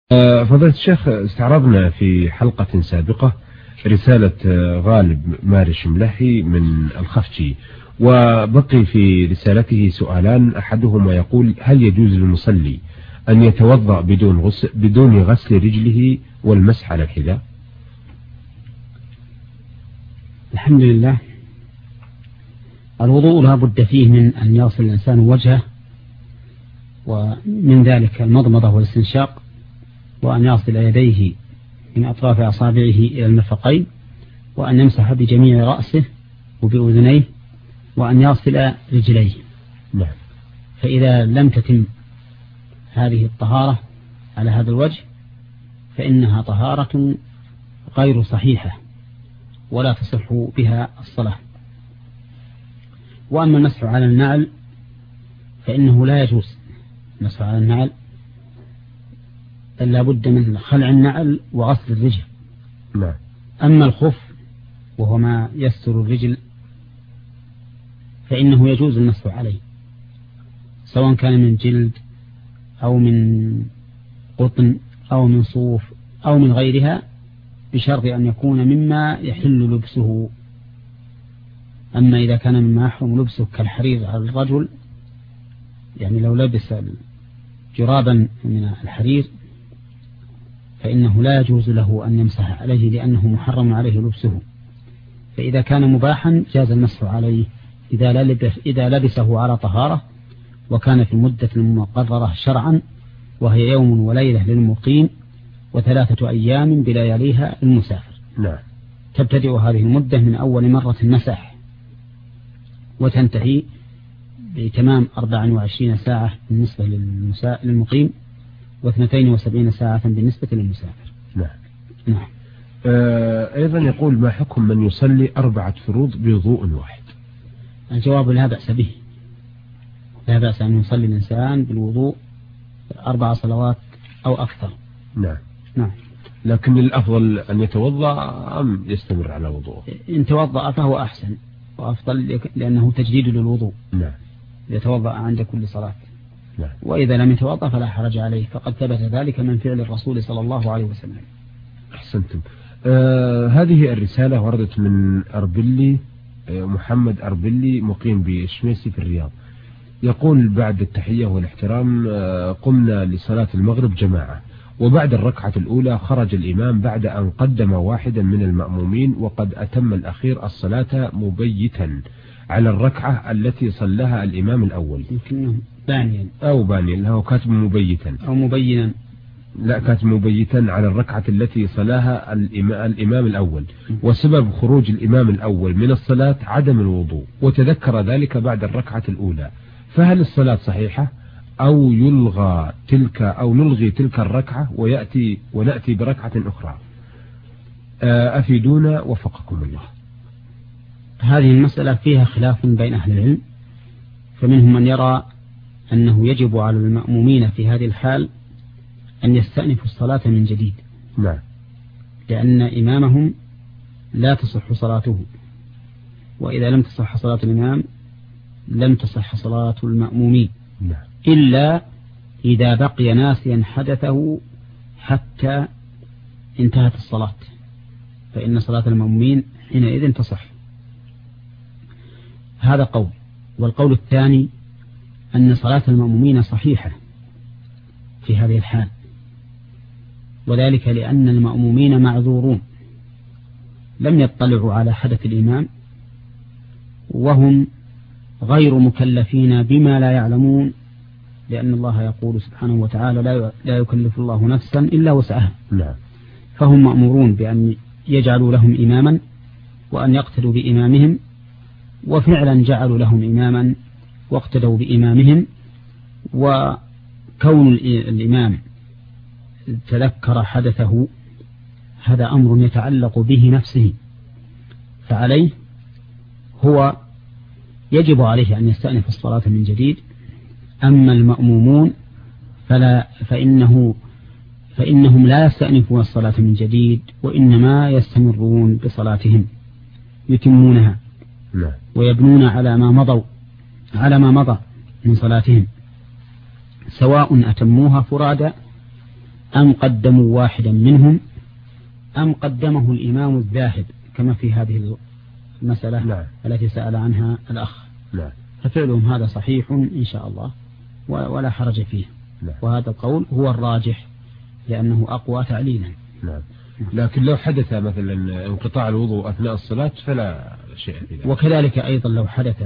فضيلة الشيخ، استعرضنا في حلقة سابقة رسالة غالب مارش ملحي من الخفتي، وبقي في رسالته سؤالان. أحدهما يقول: هل يجوز للمصلي أن يتوضأ بدون غسل رجله والمسح على الحذاء؟ الحمد لله. الوضوء لا بد فيه من أن يغسل الإنسان وجهه، ومن ذلك المضمضة والاستنشاق، وأن يغسل يديه من أطراف أصابعه إلى المرفقين، وأن يمسح بجميع رأسه وبأذنيه، وأن يغسل رجليه. فإذا لم تتم هذه الطهارة على هذا الوجه فإنها طهارة غير صحيحة ولا تصح بها الصلاة. وأما المسح على النعل فإنه لا يجوز المسح على النعل، لا بد من خلع النعل وغسل الرجل. أما الخف وهو ما يستر الرجل فإنه يجوز المسح عليه، سواء كان من جلد أو من قطن أو من صوف أو من غيرها، بشرط أن يكون مما يحل لبسه. أما إذا كان مما يحرم لبسه كالحرير على الرجل، يعني لو لبس جرابا من الحرير فإنه لا يجوز له أن يمسح عليه لأنه محرم عليه لبسه. فإذا كان مباحا جاز المسح عليه إذا لبسه على طهارة وكان في المدة المقررة شرعا، وهي يوم وليلة للمقيم و3 أيام بلياليها للمسافر. تبتدئ هذه المدة من أول مرة مسح وتنتهي بتمام 24 ساعة بالنسبة للمقيم و72 ساعة بالنسبة للمسافر. نعم. أيضا يقول: ما حكم من يصلي 4 فروض بوضوء واحد؟ الجواب: لا بأس به، لا بأس أن يصلي الإنسان بالوضوء 4 صلوات أو أكثر. نعم. لكن الأفضل أن يتوضأ أم يستمر على وضوءه؟ إن توضأ فهو أحسن وأفضل، لأنه تجديد للوضوء. يتوضأ عند كل صلاة. وإذا لم يتوضأ فلا حرج عليه، فقد ثبت ذلك من فعل الرسول صلى الله عليه وسلم. أحسنتم. هذه الرسالة وردت من أربلي، محمد أربلي، مقيم بشميسي في الرياض. يقول: بعد التحية والاحترام قمنا لصلاة المغرب جماعة، وبعد الركعة الأولى خرج الإمام بعد أن قدم واحدا من المأمومين، وقد أتم الأخير الصلاة مبيتا على الركعة التي صلىها الإمام الأول. يمكنه بانيا أو بانيا، هو كاتب مبيتا أو مبينا، لا، كاتب مبيتا على الركعة التي صلاها الإمام الأول، وسبب خروج الإمام الأول من الصلاة عدم الوضوء، وتذكر ذلك بعد الركعة الأولى، فهل الصلاة صحيحة أو نلغي تلك الركعة ونأتي بركعة أخرى؟ أفيدونا وفقكم الله. هذه المسألة فيها خلاف بين أهل العلم، فمنهم من يرى أنه يجب على المأمومين في هذه الحال أن يستأنفوا الصلاة من جديد. لأن إمامهم لا تصح صلاته، وإذا لم تصح صلاة الإمام لم تصح صلاة المأمومين، إلا إذا بقي ناسيا حدثه حتى انتهت الصلاة، فإن صلاة المأمومين حينئذ تصح. هذا قول. والقول الثاني أن صلاة المأمومين صحيحة في هذه الحال، وذلك لأن المأمومين معذورون، لم يطلعوا على حدث الإمام، وهم غير مكلفين بما لا يعلمون، لأن الله يقول سبحانه وتعالى: لا يكلف الله نفسا إلا وسعها. فهم مأمورون بأن يجعلوا لهم إماما وأن يقتدوا بإمامهم، وفعلا جعلوا لهم إماما واقتدوا بإمامهم. وكون الإمام تذكر حدثه هذا أمر يتعلق به نفسه، فعليه هو يجب عليه أن يستأنف الصلاة من جديد. أما المأمومون فإنهم لا يستأنفون الصلاة من جديد، وإنما يستمرون بصلاتهم يتمونها ويبنون على ما مضى من صلاتهم، سواء أتموها فرادى أم قدموا واحدا منهم أم قدمه الإمام الذاهب كما في هذه المسألة نعم. التي سأل عنها الأخ. نعم. ففعلهم هذا صحيح إن شاء الله ولا حرج فيه. نعم. وهذا القول هو الراجح لأنه أقوى تعليلا. نعم. لكن لو حدث مثلا انقطاع الوضوء أثناء الصلاة فلا شيء في ذلك. وكذلك أيضا لو حدث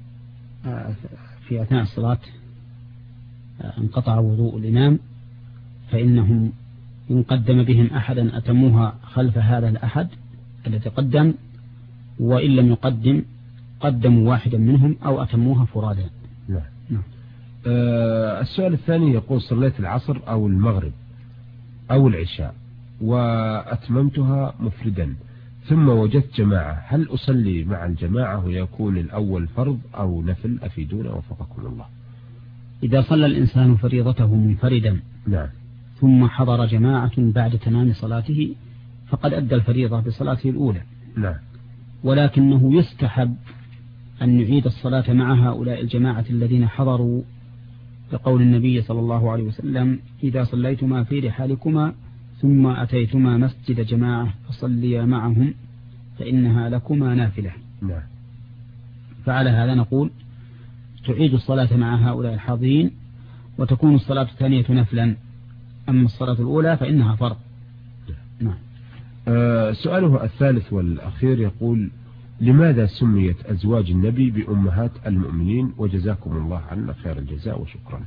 في أثناء الصلاة انقطع وضوء الإمام فإنهم إن قدم بهم أحدا أتموها خلف هذا الأحد الذي قدم، وإن لم يقدم قدموا واحدا منهم أو أتموها فرادا. نعم. نعم. السؤال الثاني يقول صليت العصر أو المغرب أو العشاء وأتممتها مفردا ثم وجدت جماعة، هل أصلي مع الجماعة ويكون الأول فرض أو نفل؟ أفيدونا وفقكم الله. إذا صلى الإنسان فريضته منفردا نعم. ثم حضر جماعة بعد تمام صلاته فقد أدى الفريضة بصلاته الأولى. نعم. ولكنه يستحب أن يعيد الصلاة مع هؤلاء الجماعة الذين حضروا لقول النبي صلى الله عليه وسلم إذا صليتما في رحالكما ثم أتيتما مسجد جماعة فصليا معهم فإنها لكما نافلة. نعم. فعلى هذا نقول تعيد الصلاة مع هؤلاء الحاضرين وتكون الصلاة الثانية نفلا، أما الصلاة الأولى فإنها فرض. نعم. سؤاله الثالث والأخير يقول لماذا سميت أزواج النبي بأمهات المؤمنين؟ وجزاكم الله عنا خير الجزاء وشكرا.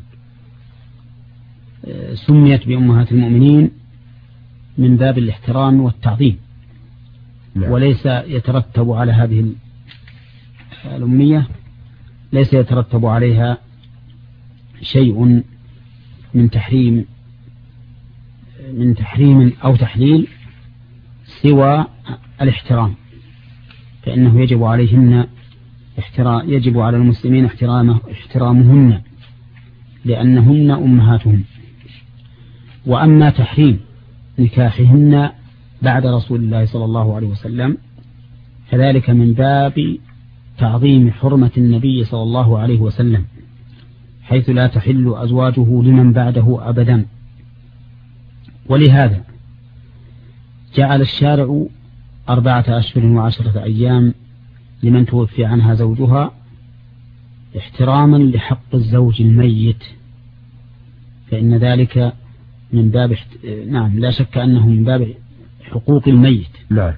سميت بأمهات المؤمنين من باب الاحترام والتعظيم. نعم. وليس يترتب على هذه الأمية ليس يترتب عليها شيء من تحريم أو تحليل سوى الاحترام، فإنه يجب عليهن يجب على المسلمين احترامهن لأنهن أمهاتهم. وأما تحريم نكاحهن بعد رسول الله صلى الله عليه وسلم فذلك من باب تعظيم حرمة النبي صلى الله عليه وسلم، حيث لا تحل أزواجه لمن بعده أبدا. ولهذا جعل الشارع 4 أشهر و10 أيام لمن توفي عنها زوجها احتراما لحق الزوج الميت، فإن ذلك من باب نعم لا شك أنه من باب حقوق الميت. نعم.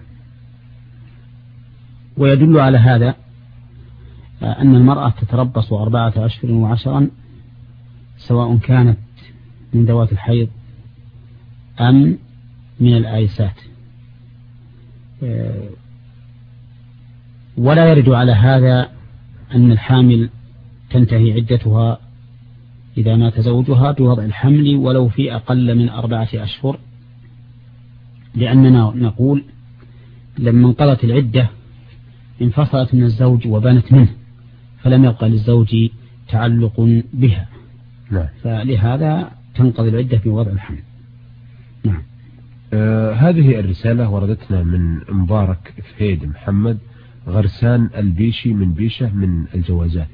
ويدل على هذا أن المرأة تتربص 4 أشهر و10 سواء كانت من ذوات الحيض أم من الآيسات، ولا يرد على هذا أن الحامل تنتهي عدتها إذا مات زوجها بوضع الحمل ولو في أقل من 4 أشهر، لأننا نقول لما انقضت العدة انفصلت من الزوج وبانت منه فلم يبقى للزوج تعلق بها. نعم. فلهذا تنقضي العدة في وضع الحمل. نعم. هذه الرسالة وردتنا من مبارك فهيد محمد غرسان البيشي من بيشة من الجوازات.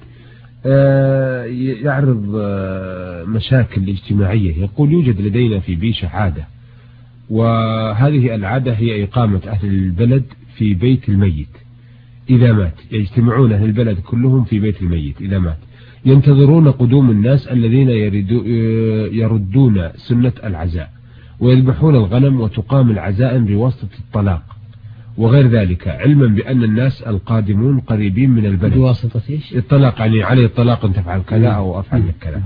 يعرض مشاكل اجتماعية. يقول يوجد لدينا في بيشة عادة، وهذه العادة هي إقامة أهل البلد في بيت الميت إذا مات. يجتمعون أهل البلد كلهم في بيت الميت إذا مات، ينتظرون قدوم الناس الذين يردون سنة العزاء، ويذبحون الغنم وتقام العزائم بواسطة الطلاق وغير ذلك، علما بأن الناس القادمون قريبين من البلد. بواسطة إيش؟ الطلاق يعني عليه الطلاق أن تفعل كذا أو أفعل لك كذا.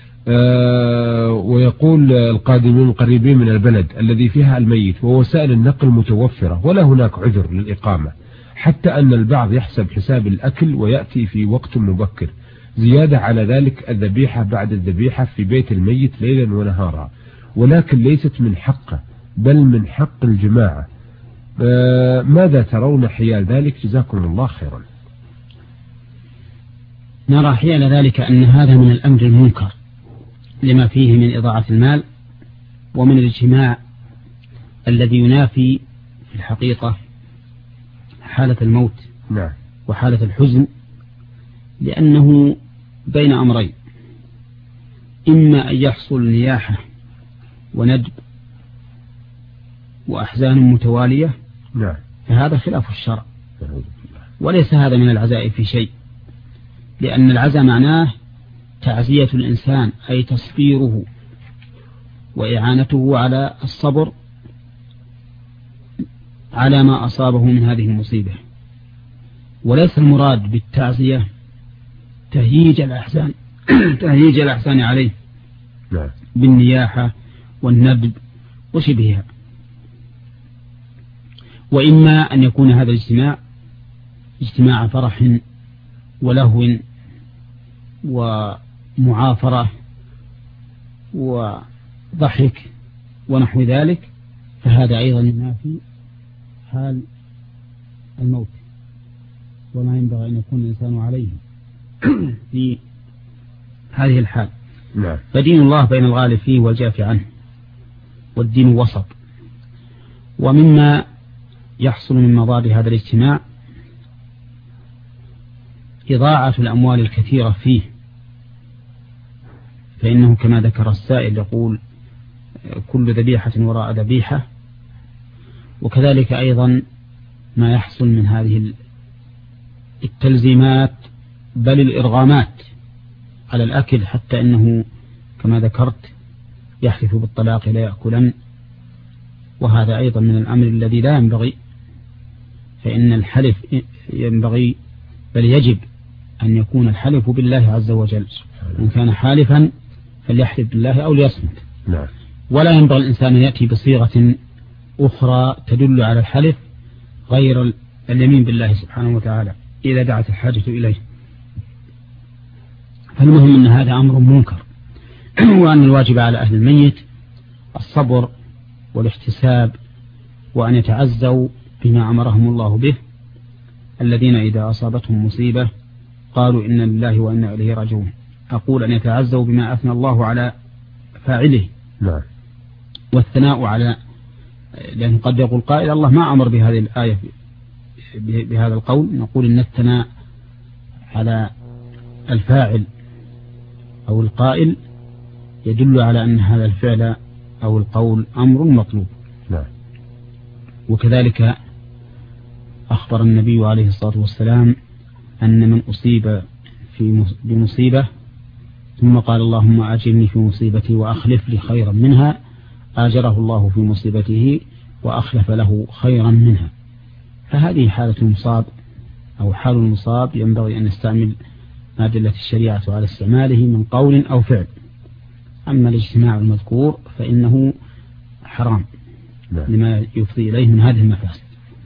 ويقول القادمون قريبين من البلد الذي فيها الميت، ووسائل النقل متوفرة ولا هناك عذر للإقامة، حتى أن البعض يحسب حساب الأكل ويأتي في وقت مبكر. زيادة على ذلك الذبيحة بعد الذبيحة في بيت الميت ليلا ونهارا، ولكن ليست من حقه بل من حق الجماعة. ماذا ترون حيال ذلك؟ جزاكم الله خيرا. نرى حيال ذلك أن هذا من الأمر المنكر لما فيه من إضاعة المال ومن الاجتماع الذي ينافي في الحقيقة حالة الموت. نعم. وحالة الحزن، لأنه بين أمرين: إما أن يحصل نياحة وندب وأحزان متوالية، نعم، فهذا خلاف الشرع، وليس هذا من العزاء في شيء، لأن العزاء معناه تعزية الإنسان، أي تصبيره وإعانته على الصبر على ما أصابه من هذه المصيبة، وليس المراد بالتعزية تهييج الأحزان عليه بالنياحة والندب وشبهها. وإما أن يكون هذا الاجتماع اجتماع فرح ولهو ومعافرة وضحك ونحو ذلك، فهذا أيضا ينافي حال الموت وما ينبغي أن يكون الإنسان عليه في هذه الحال. فدين الله بين الغالب فيه والجافي عنه، والدين وسط. ومما يحصل من مضار هذا الاجتماع إضاعة الأموال الكثيرة فيه، فإنه كما ذكر السائل يقول كل ذبيحة وراء ذبيحة. وكذلك أيضا ما يحصل من هذه التلزيمات بل الإرغامات على الأكل، حتى إنه كما ذكرت يحلف بالطلاق لا يأكلن، وهذا أيضا من الأمر الذي لا ينبغي، فإن الحلف ينبغي بل يجب أن يكون الحلف بالله عز وجل، إن كان حالفا فليحلف بالله أو ليصمت. ولا ينبغي الإنسان أن يأتي بصيغة أخرى تدل على الحلف غير اليمين بالله سبحانه وتعالى إذا دعت الحاجة إليه. فالمهم أن هذا أمر منكر، وأن الواجب على أهل الميت الصبر والاحتساب، وأن يتعزوا بما أمرهم الله به، الذين إذا أصابتهم مصيبة قالوا إنا لله وإنا إليه راجعون. أقول أن يتعزوا بما أثنى الله على فاعله، والثناء على، لأن قد يقول قائل الله ما أمر بهذه الآية بهذا القول، نقول إن الثناء على الفاعل أو القائل يدل على أن هذا الفعل أو القول أمر مطلوب. وكذلك أخبر النبي عليه الصلاة والسلام أن من أصيب بمصيبة ثم قال اللهم أجرني في مصيبتي وأخلف لي خيرا منها، آجره الله في مصيبته وأخلف له خيرا منها. فهذه حالة المصاب أو حال المصاب ينبغي أن نستعمل ما دلت الشريعة على استعماله من قول أو فعل. أما الاجتماع المذكور فإنه حرام لما يفضي إليه من هذه المفاسد.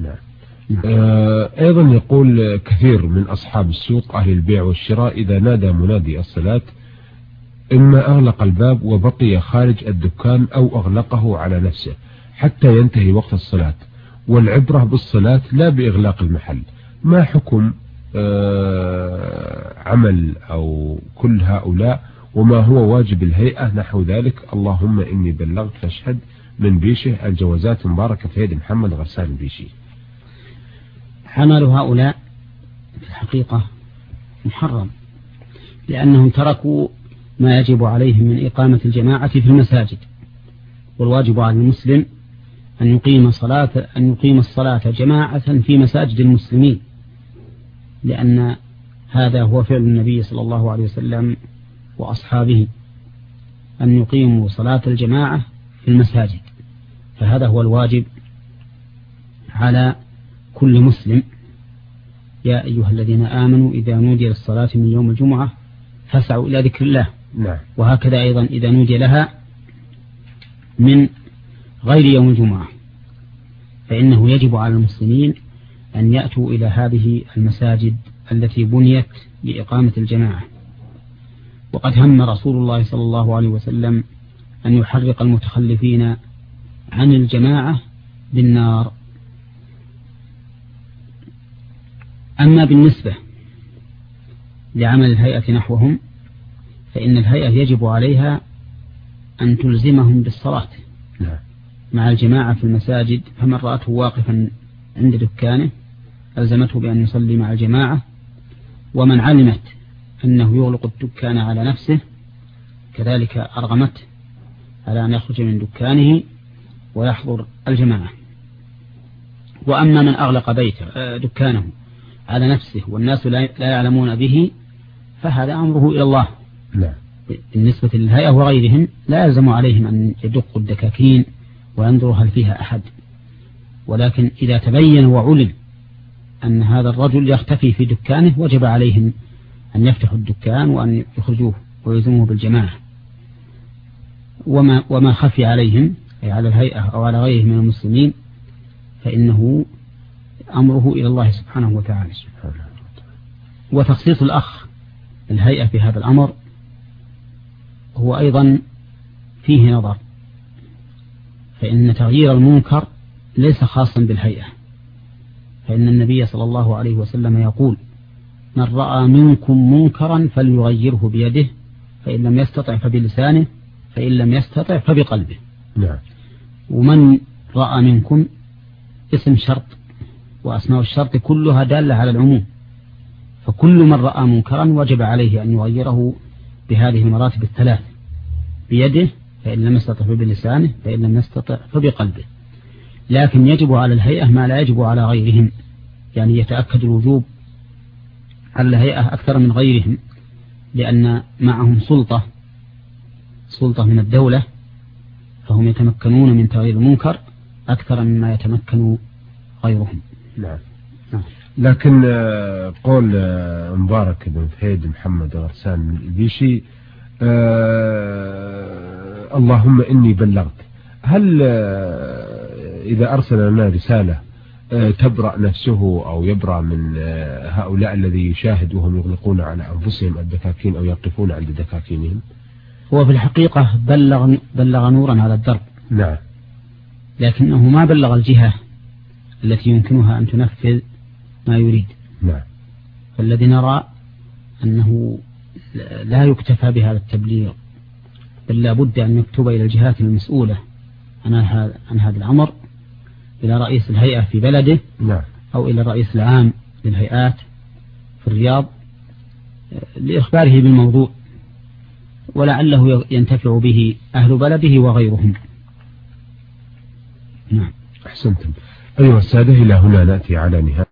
أيضا يقول كثير من أصحاب السوق أهل البيع والشراء إذا نادى منادي الصلاة إما أغلق الباب وبقي خارج الدكان أو أغلقه على نفسه حتى ينتهي وقت الصلاة، والعبرة بالصلاة لا بإغلاق المحل. ما حكم عمل أو كل هؤلاء، وما هو واجب الهيئة نحو ذلك؟ اللهم إني بلغت فاشهد. من بيشه الجوازات مباركة في يد محمد غسان بيشي. عمل هؤلاء في الحقيقة محرم، لأنهم تركوا ما يجب عليهم من إقامة الجماعة في المساجد، والواجب على المسلم أن يقيم الصلاة جماعة في مساجد المسلمين، لأن هذا هو فعل النبي صلى الله عليه وسلم وأصحابه، أن يقيموا صلاة الجماعة في المساجد. فهذا هو الواجب على كل مسلم. يا أيها الذين آمنوا إذا نودي للصلاة من يوم الجمعة فاسعوا إلى ذكر الله. وهكذا أيضا إذا نودي لها من غير يوم الجمعة فإنه يجب على المسلمين أن يأتوا إلى هذه المساجد التي بنيت لإقامة الجماعة. وقد هم رسول الله صلى الله عليه وسلم أن يحرق المتخلفين عن الجماعة بالنار. أما بالنسبة لعمل الهيئة نحوهم فإن الهيئة يجب عليها أن تلزمهم بالصلاة مع الجماعة في المساجد، فمن رأته واقفا عند دكانه ألزمته بأن يصلي مع الجماعة، ومن علمت أنه يغلق الدكان على نفسه كذلك أرغمته على أن يخرج من دكانه ويحضر الجماعة. وأما من أغلق بيته دكانه على نفسه والناس لا يعلمون به فهذا أمره إلى الله. لا. بالنسبة للهيئة وغيرهم لا يلزم عليهم أن يدقوا الدكاكين وينظروا هل فيها أحد، ولكن إذا تبين وعلم أن هذا الرجل يختفي في دكانه وجب عليهم أن يفتحوا الدكان وأن يخرجوه ويلزموه بالجماعة. وما خفي عليهم أي على الهيئة أو على غيره من المسلمين فإنه أمره إلى الله سبحانه وتعالى. وتخصيص الأخ الهيئة في هذا الأمر هو أيضا فيه نظر، فإن تغيير المنكر ليس خاصا بالهيئة، فإن النبي صلى الله عليه وسلم يقول: من رأى منكم منكرا فليغيره بيده، فإن لم يستطع فبلسانه، فإن لم يستطع فبقلبه. نعم. ومن رأى منكم اسم شرط، وأسماء الشرط كلها دالة على العموم، فكل من رأى منكرا وجب عليه أن يغيره بهذه المراتب الثلاث: بيده، فإن لم يستطع فبلسانه، فإن لم يستطع فبقلبه. لكن يجب على الهيئة ما لا يجب على غيرهم، يعني يتأكد الوجوب على الهيئة أكثر من غيرهم، لأن معهم سلطة من الدولة، فهم يتمكنون من تغيير المنكر أكثر مما يتمكن غيرهم. نعم. لكن قول مبارك بن فهيد محمد غرسان البيشي: اللهم إني بلغت، هل إذا أرسل لنا رسالة تبرأ نفسه أو يبرأ من هؤلاء الذي يشاهد وهم يغلقون على أنفسهم الدكاكين أو يقفون عند دكاكينهم؟ هو في الحقيقة بلغ نورا على الدرب. نعم. لكنه ما بلغ الجهة التي يمكنها أن تنفذ ما يريد. نعم. فالذي نرى أنه لا يكتفى بهذا التبليغ، بل لا بد أن يكتب إلى الجهات المسؤولة عن هذا الأمر، إلى رئيس الهيئة في بلده. نعم. أو إلى الرئيس العام للهيئات في الرياض لإخباره بالموضوع، ولعله ينتفع به أهل بلده وغيرهم. نعم. أحسنتم. أيها السادة، إلى هنا نأتي على نهاية